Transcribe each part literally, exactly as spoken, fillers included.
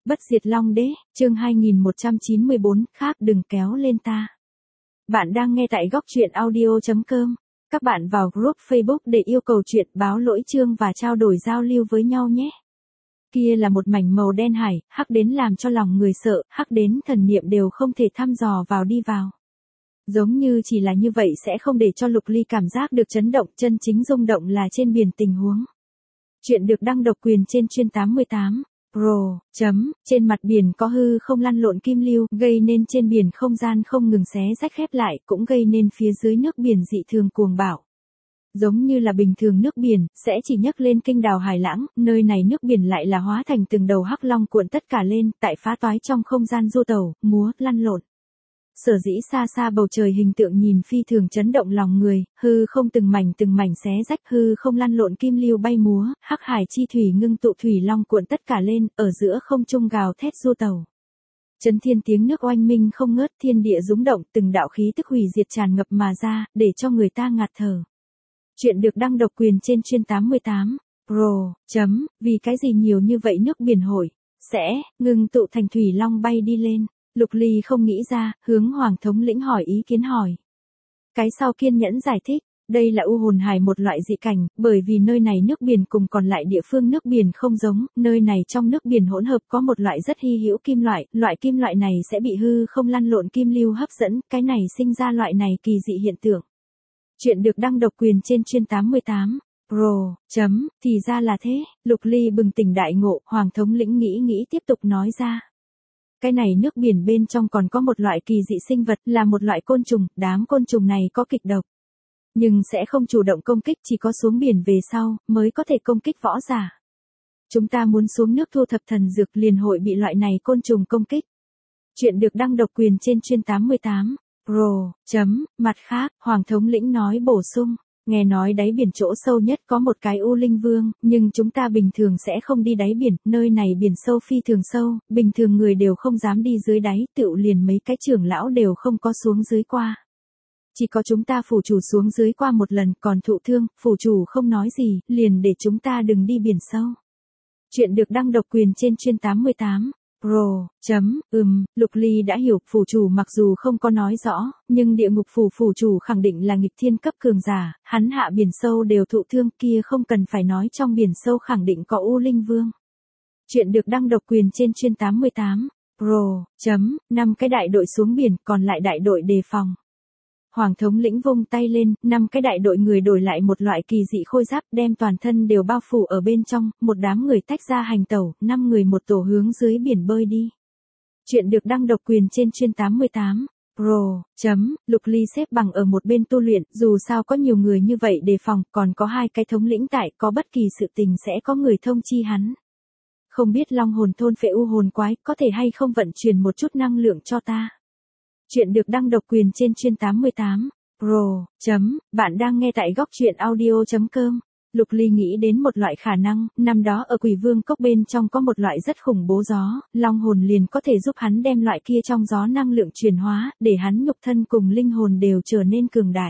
Bất diệt Long Đế, chương hai nghìn một trăm chín mươi bốn, khác đừng kéo lên ta. Bạn đang nghe tại góc truyện audio chấm com. Các bạn vào group Facebook để yêu cầu chuyện báo lỗi chương và trao đổi giao lưu với nhau nhé. Kia là một mảnh màu đen hải, hắc đến làm cho lòng người sợ, hắc đến thần niệm đều không thể thăm dò vào đi vào. Giống như chỉ là như vậy sẽ không để cho Lục Ly cảm giác được chấn động, chân chính rung động là trên biển tình huống. Chuyện được đăng độc quyền trên chuyên tám mươi tám. Pro, chấm, trên mặt biển có hư không lăn lộn kim lưu, gây nên trên biển không gian không ngừng xé rách khép lại, cũng gây nên phía dưới nước biển dị thường cuồng bạo. Giống như là bình thường nước biển, sẽ chỉ nhấc lên kinh đào hải lãng, nơi này nước biển lại là hóa thành từng đầu hắc long cuộn tất cả lên, tại phá toái trong không gian du tàu, múa, lăn lộn. Sở dĩ xa xa bầu trời hình tượng nhìn phi thường chấn động lòng người, hư không từng mảnh từng mảnh xé rách, hư không lăn lộn kim lưu bay múa, hắc hải chi thủy ngưng tụ thủy long cuộn tất cả lên, ở giữa không trung gào thét du tàu. Chấn thiên tiếng nước oanh minh không ngớt, thiên địa rúng động, từng đạo khí tức hủy diệt tràn ngập mà ra, để cho người ta ngạt thở. Chuyện được đăng độc quyền trên chuyên tám mươi tám. Pro, chấm, vì cái gì nhiều như vậy nước biển hội, sẽ, ngưng tụ thành thủy long bay đi lên. Lục Ly không nghĩ ra, hướng Hoàng thống lĩnh hỏi ý kiến hỏi. Cái sau kiên nhẫn giải thích, đây là u hồn hải một loại dị cảnh, bởi vì nơi này nước biển cùng còn lại địa phương nước biển không giống, nơi này trong nước biển hỗn hợp có một loại rất hy hữu kim loại, loại kim loại này sẽ bị hư không lăn lộn kim lưu hấp dẫn, cái này sinh ra loại này kỳ dị hiện tượng. Chuyện được đăng độc quyền trên chuyên tám mươi tám. Pro, chấm, thì ra là thế, Lục Ly bừng tỉnh đại ngộ, Hoàng thống lĩnh nghĩ nghĩ tiếp tục nói ra. Cái này nước biển bên trong còn có một loại kỳ dị sinh vật, là một loại côn trùng, đám côn trùng này có kịch độc. Nhưng sẽ không chủ động công kích, chỉ có xuống biển về sau, mới có thể công kích võ giả. Chúng ta muốn xuống nước thu thập thần dược liền hội bị loại này côn trùng công kích. Chuyện được đăng độc quyền trên chuyên tám mươi tám. Pro, chấm, mặt khác, Hoàng thống lĩnh nói bổ sung. Nghe nói đáy biển chỗ sâu nhất có một cái U Linh Vương, nhưng chúng ta bình thường sẽ không đi đáy biển, nơi này biển sâu phi thường sâu, bình thường người đều không dám đi dưới đáy, tựu liền mấy cái trưởng lão đều không có xuống dưới qua. Chỉ có chúng ta phủ chủ xuống dưới qua một lần, còn thụ thương, phủ chủ không nói gì, liền để chúng ta đừng đi biển sâu. Chuyện được đăng độc quyền trên chuyên tám mươi tám. Pro, chấm, ừm, Lục Ly đã hiểu, phủ chủ mặc dù không có nói rõ, nhưng địa ngục phủ phủ chủ khẳng định là nghịch thiên cấp cường giả, hắn hạ biển sâu đều thụ thương, kia không cần phải nói trong biển sâu khẳng định có U Linh Vương. Chuyện được đăng độc quyền trên chuyên tám mươi tám. Pro, chấm, năm cái đại đội xuống biển, còn lại đại đội đề phòng. Hoàng thống lĩnh vung tay lên, năm cái đại đội người đổi lại một loại kỳ dị khôi giáp, đem toàn thân đều bao phủ ở bên trong, một đám người tách ra hành tẩu, năm người một tổ hướng dưới biển bơi đi. Chuyện được đăng độc quyền trên chuyên tám mươi tám. Pro, chấm, Lục Ly xếp bằng ở một bên tu luyện, dù sao có nhiều người như vậy đề phòng, còn có hai cái thống lĩnh tại, có bất kỳ sự tình sẽ có người thông chi hắn. Không biết long hồn thôn phệ u hồn quái, có thể hay không vận chuyển một chút năng lượng cho ta. Chuyện được đăng độc quyền trên chuyên tám mươi tám. Pro, chấm, bạn đang nghe tại góc truyện audio chấm com. Lục Ly nghĩ đến một loại khả năng, năm đó ở Quỷ Vương cốc bên trong có một loại rất khủng bố gió, long hồn liền có thể giúp hắn đem loại kia trong gió năng lượng chuyển hóa, để hắn nhục thân cùng linh hồn đều trở nên cường đại.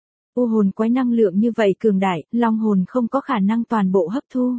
U hồn quái năng lượng như vậy cường đại, long hồn không có khả năng toàn bộ hấp thu.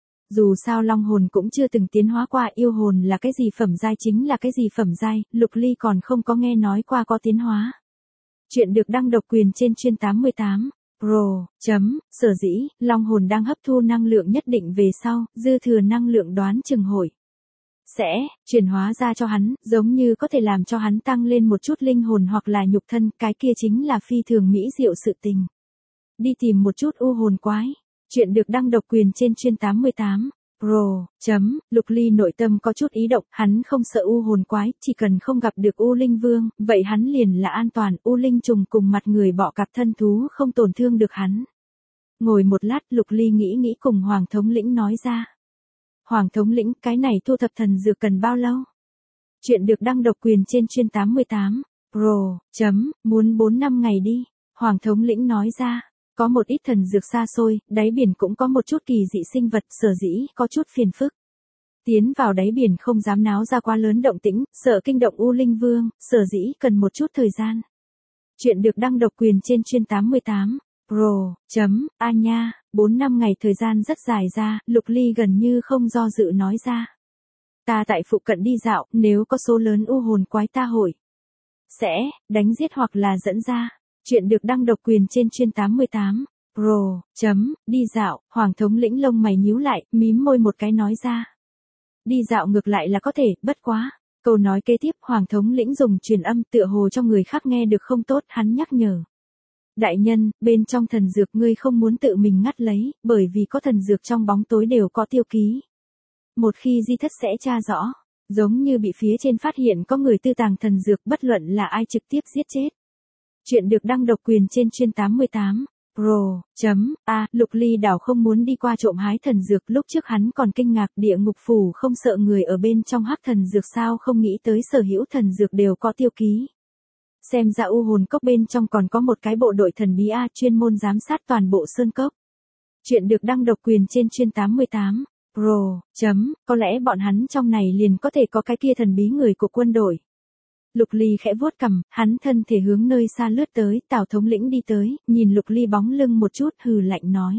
Dù sao long hồn cũng chưa từng tiến hóa qua, yêu hồn là cái gì phẩm giai chính là cái gì phẩm giai, Lục Ly còn không có nghe nói qua có tiến hóa. Chuyện được đăng độc quyền trên chuyên tám mươi tám. Pro, chấm, sở dĩ, long hồn đang hấp thu năng lượng nhất định về sau, dư thừa năng lượng đoán chừng hội. Sẽ, chuyển hóa ra cho hắn, giống như có thể làm cho hắn tăng lên một chút linh hồn hoặc là nhục thân, cái kia chính là phi thường mỹ diệu sự tình. Đi tìm một chút u hồn quái. Chuyện được đăng độc quyền trên chuyên tám mươi tám. Pro, chấm, Lục Ly nội tâm có chút ý động, hắn không sợ u hồn quái, chỉ cần không gặp được U Linh Vương, vậy hắn liền là an toàn, U Linh trùng cùng mặt người bọ cạp thân thú không tổn thương được hắn. Ngồi một lát, Lục Ly nghĩ nghĩ cùng Hoàng thống lĩnh nói ra. Hoàng thống lĩnh, cái này thu thập thần dược cần bao lâu? Chuyện được đăng độc quyền trên chuyên tám mươi tám. Pro, chấm, muốn bốn năm ngày đi. Hoàng thống lĩnh nói ra. Có một ít thần dược xa xôi, đáy biển cũng có một chút kỳ dị sinh vật, sở dĩ có chút phiền phức. Tiến vào đáy biển không dám náo ra quá lớn động tĩnh, sợ kinh động U Linh Vương, sở dĩ cần một chút thời gian. Chuyện được đăng độc quyền trên chuyên tám mươi tám. Pro, chấm, a nha, bốn năm ngày thời gian rất dài ra, Lục Ly gần như không do dự nói ra. ta tại phụ cận đi dạo, nếu có số lớn u hồn quái ta hội sẽ đánh giết hoặc là dẫn ra. Chuyện được đăng độc quyền trên chuyên tám mươi tám. Pro, chấm, đi dạo, Hoàng thống lĩnh lông mày nhíu lại, mím môi một cái nói ra. Đi dạo ngược lại là có thể, bất quá. Câu nói kế tiếp Hoàng thống lĩnh dùng truyền âm tựa hồ cho người khác nghe được không tốt, hắn nhắc nhở. Đại nhân, bên trong thần dược ngươi không muốn tự mình ngắt lấy, bởi vì có thần dược trong bóng tối đều có tiêu ký. Một khi di thất sẽ tra rõ, giống như bị phía trên phát hiện có người tư tàng thần dược bất luận là ai trực tiếp giết chết. Chuyện được đăng độc quyền trên chuyên tám mươi tám. Pro, chấm, a, Lục Ly đảo không muốn đi qua trộm hái thần dược, lúc trước hắn còn kinh ngạc địa ngục phủ không sợ người ở bên trong hắc thần dược sao không nghĩ tới sở hữu thần dược đều có tiêu ký. Xem ra u hồn cốc bên trong còn có một cái bộ đội thần bí A chuyên môn giám sát toàn bộ sơn cốc. Chuyện được đăng độc quyền trên chuyên tám mươi tám. Pro, chấm, có lẽ bọn hắn trong này liền có thể có cái kia thần bí người của quân đội. Lục Ly khẽ vuốt cằm, hắn thân thể hướng nơi xa lướt tới, Tào thống lĩnh đi tới, nhìn Lục Ly bóng lưng một chút hừ lạnh nói.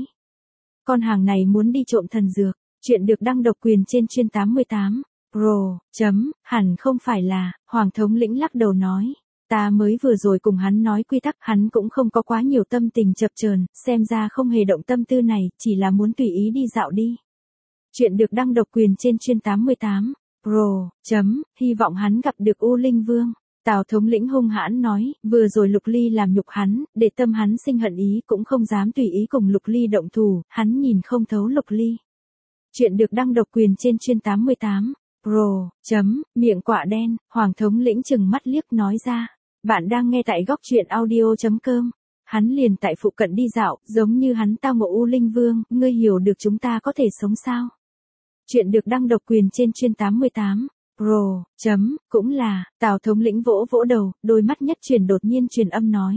Con hàng này muốn đi trộm thần dược. Chuyện được đăng độc quyền trên chuyên tám mươi tám. Pro, chấm, hẳn không phải là, Hoàng thống lĩnh lắc đầu nói. Ta mới vừa rồi cùng hắn nói quy tắc, hắn cũng không có quá nhiều tâm tình chập chờn, xem ra không hề động tâm tư này, chỉ là muốn tùy ý đi dạo đi. Chuyện được đăng độc quyền trên chuyên tám mươi tám. Pro, chấm, hy vọng hắn gặp được U Linh Vương. Tào thống lĩnh hung hãn nói, vừa rồi Lục Ly làm nhục hắn, để tâm hắn sinh hận ý cũng không dám tùy ý cùng Lục Ly động thủ, hắn nhìn không thấu Lục Ly. Chuyện được đăng độc quyền trên chuyên tám mươi tám. Pro, chấm, miệng quạ đen, Hoàng thống lĩnh chừng mắt liếc nói ra. Bạn đang nghe tại góc truyện audio.com. Hắn liền tại phụ cận đi dạo, giống như hắn tao ngộ U Linh Vương, ngươi hiểu được chúng ta có thể sống sao? Chuyện được đăng độc quyền trên chuyên tám mươi tám. Pro, chấm, cũng là, Tào thống lĩnh vỗ vỗ đầu, đôi mắt nhất truyền đột nhiên truyền âm nói.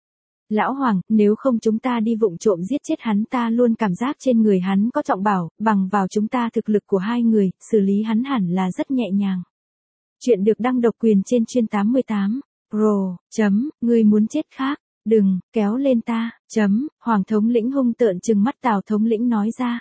Lão Hoàng, nếu không chúng ta đi vụng trộm giết chết hắn, ta luôn cảm giác trên người hắn có trọng bảo, bằng vào chúng ta thực lực của hai người, xử lý hắn hẳn là rất nhẹ nhàng. Chuyện được đăng độc quyền trên chuyên tám mươi tám. Pro, chấm, ngươi muốn chết khác, đừng, kéo lên ta, chấm, Hoàng thống lĩnh hung tợn trừng mắt Tào thống lĩnh nói ra.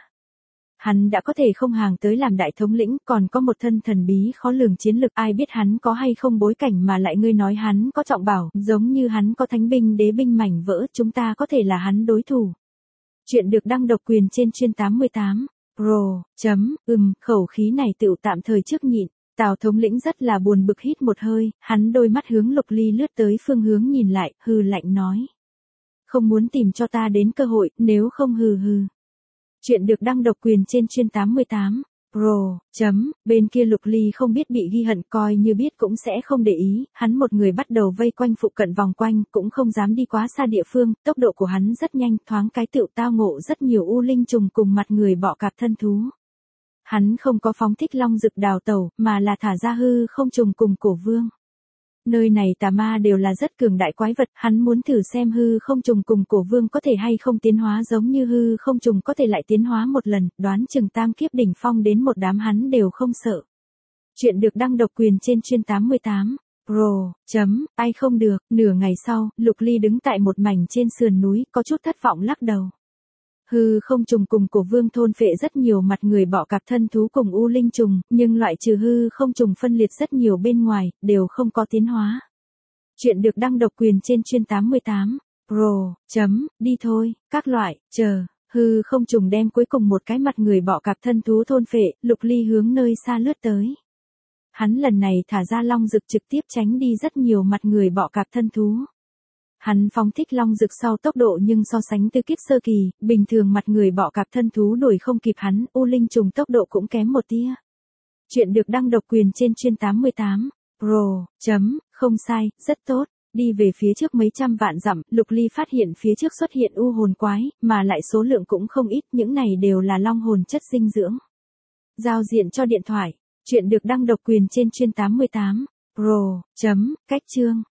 Hắn đã có thể không hàng tới làm đại thống lĩnh, còn có một thân thần bí khó lường chiến lực, ai biết hắn có hay không bối cảnh mà lại ngươi nói hắn có trọng bảo, giống như hắn có thánh binh đế binh mảnh vỡ, chúng ta có thể là hắn đối thủ. Chuyện được đăng độc quyền trên chuyên tám mươi tám. Pro, chấm, ừm, khẩu khí này tựu tạm thời trước nhịn. Tào thống lĩnh rất là buồn bực hít một hơi, hắn đôi mắt hướng Lục Ly lướt tới phương hướng nhìn lại, hừ lạnh nói. Không muốn tìm cho ta đến cơ hội, nếu không hừ hừ. Chuyện được đăng độc quyền trên chuyên tám mươi tám. Pro, chấm, bên kia Lục Ly không biết bị ghi hận, coi như biết cũng sẽ không để ý, hắn một người bắt đầu vây quanh phụ cận vòng quanh, cũng không dám đi quá xa địa phương, tốc độ của hắn rất nhanh, thoáng cái tựu tao ngộ rất nhiều u linh trùng cùng mặt người bọ cạp thân thú. Hắn không có phóng thích long dực đào tẩu, mà là thả ra hư không trùng cùng cổ vương. Nơi này tà ma đều là rất cường đại quái vật, hắn muốn thử xem hư không trùng cùng cổ vương có thể hay không tiến hóa giống như hư không trùng có thể lại tiến hóa một lần, đoán chừng tam kiếp đỉnh phong đến một đám hắn đều không sợ. Chuyện được đăng độc quyền trên chuyên tám mươi tám. Pro, chấm, ai không được, nửa ngày sau, Lục Ly đứng tại một mảnh trên sườn núi, có chút thất vọng lắc đầu. Hư không trùng cùng cổ vương thôn phệ rất nhiều mặt người bọ cạp thân thú cùng u linh trùng, nhưng loại trừ hư không trùng phân liệt rất nhiều bên ngoài, đều không có tiến hóa. Chuyện được đăng độc quyền trên chuyên tám mươi tám. Pro, chấm, đi thôi, các loại, chờ, hư không trùng đem cuối cùng một cái mặt người bọ cạp thân thú thôn phệ, Lục Ly hướng nơi xa lướt tới. Hắn lần này thả ra long dực trực tiếp tránh đi rất nhiều mặt người bọ cạp thân thú. Hắn phóng thích long dực sau tốc độ nhưng so sánh tư kiếp sơ kỳ, bình thường mặt người bọ cạp thân thú đuổi không kịp hắn, u linh trùng tốc độ cũng kém một tia. Chuyện được đăng độc quyền trên chuyên tám mươi tám. Pro, chấm, không sai, rất tốt. Đi về phía trước mấy trăm vạn dặm, Lục Ly phát hiện phía trước xuất hiện u hồn quái, mà lại số lượng cũng không ít, những này đều là long hồn chất dinh dưỡng. Giao diện cho điện thoại. Chuyện được đăng độc quyền trên chuyên tám mươi tám. Pro, chấm, cách chương.